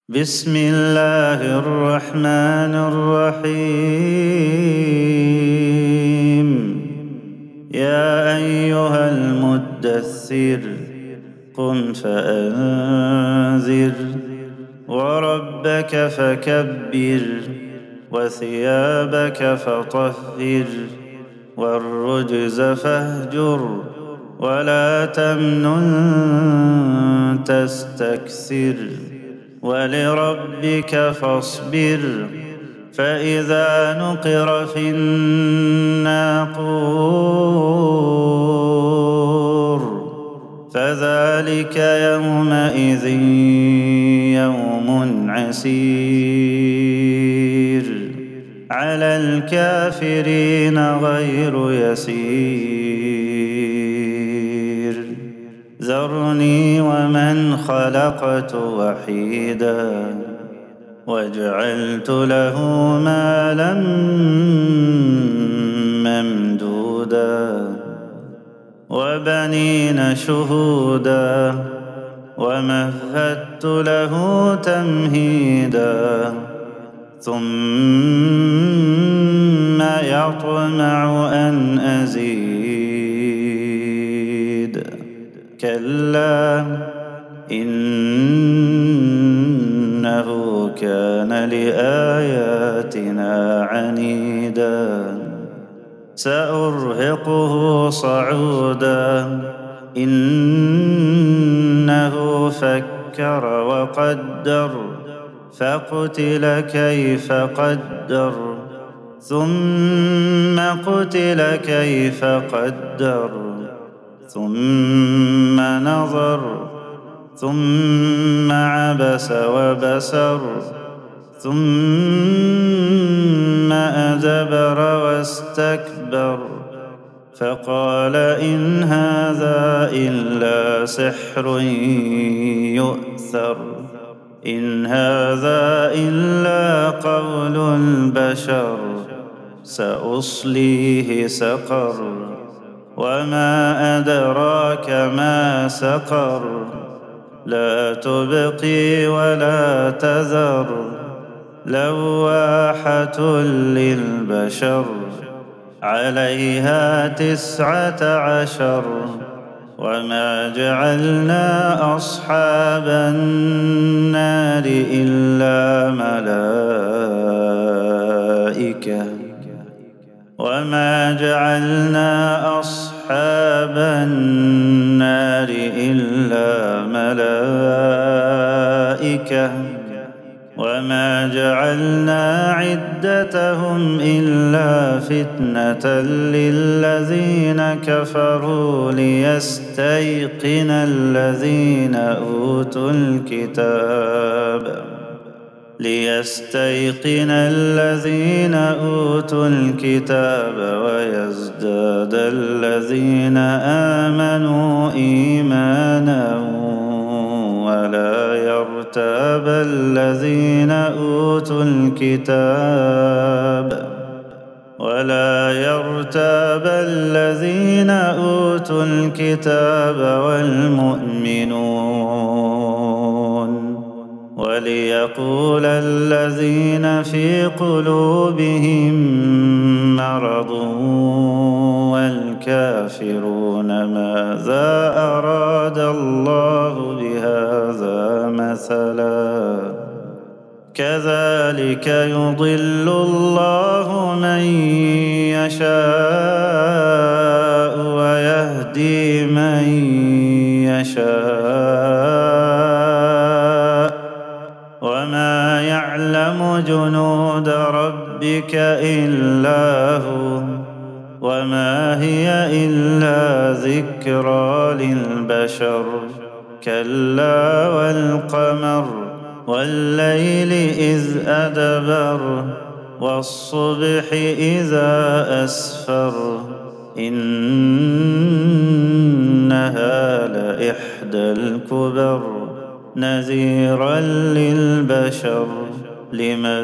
بسم الله الرحمن الرحيم. يا أيها المدثر قم فأنذر وربك فكبر وثيابك فطهر والرجز فاهجر ولا تمنن تستكثر ولربك فاصبر. فإذا نقر في الناقور فذلك يومئذ يوم عسير على الكافرين غير يسير. ذرني ومن خلقت وحيدا وجعلت له مالا ممدودا وبنين شهودا ومهدت له تمهيدا ثم يطمع أن أزيد. كلا إنه كان لآياتنا عنيدا سأرهقه صعودا. إنه فكر وقدر فقتل كيف قدر ثم قتل كيف قدر ثم نظر ثم عبس وبسر ثم أدبر واستكبر فقال إن هذا إلا سحر يؤثر إن هذا إلا قول البشر سأصليه سقر وما أدراك ما سقر لا تبقي ولا تذر لواحة للبشر عليها 19. وما جعلنا أصحاب النار إلا ملائكة وما جعلنا أصحاب النار إلا ملائكة وما جعلنا عدتهم إلا فتنة للذين كفروا ليستيقن الذين أوتوا الكتاب ويزداد الذين آمنوا إيمانا ولا يرتاب الذين أوتوا الكتاب والمؤمنون وليقول الذين في قلوبهم مرض والكافرون ماذا أراد الله بهذا مثلا كذلك يضل الله من يشاء ويهدي من يشاء وما يعلم جنود ربك إلا هو وما هي إلا ذكرى للبشر. كلا والقمر والليل إذ أدبر والصبح إذا أسفر إنها لإحدى الكبر نذيرا للبشر لمن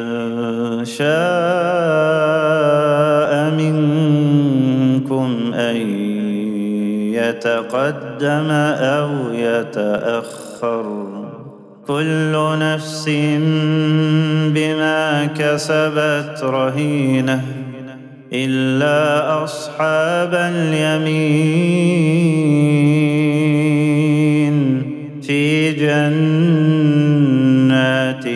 شاء منكم أن يتقدم أو يتأخر كل نفس بما كسبت رهينة إلا أصحاب اليمين في جنات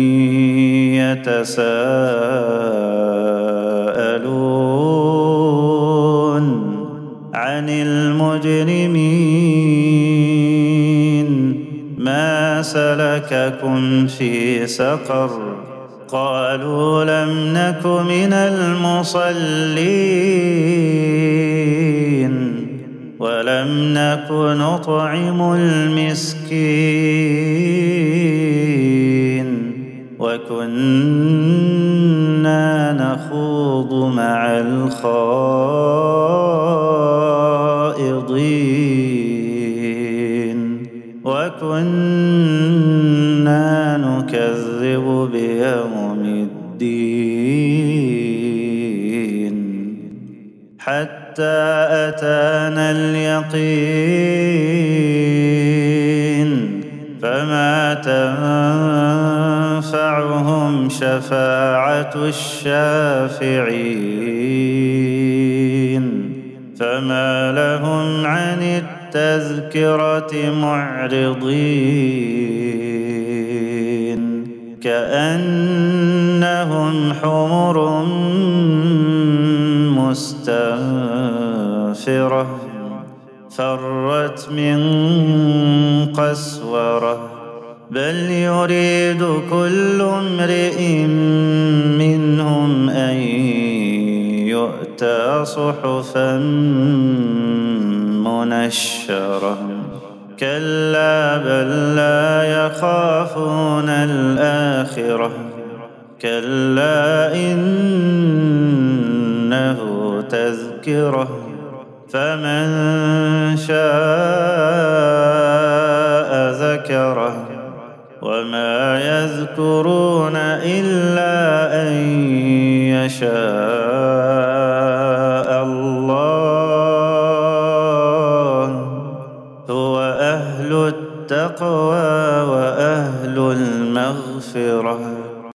يتساءلون عن المجرمين ما سلككم في سقر قالوا لم نك من المصلين ولم نك نطعم المسكين وكنا نخوض مع الخائضين وكنا نكذب بيوم الدين حتى أتانا اليقين فما تنفعهم شفاعة الشافعين فما لهم عن التذكرة معرضين كأنهم حمر مستنفرة فرت من قسورة بل يريد كل امرئ منهم أن يؤتى صحفا منشرة كلا بل لا يخافون الآخرة كلا إنه تذكرة فمن شاء ذكره وما يذكرون إلا أن يشاء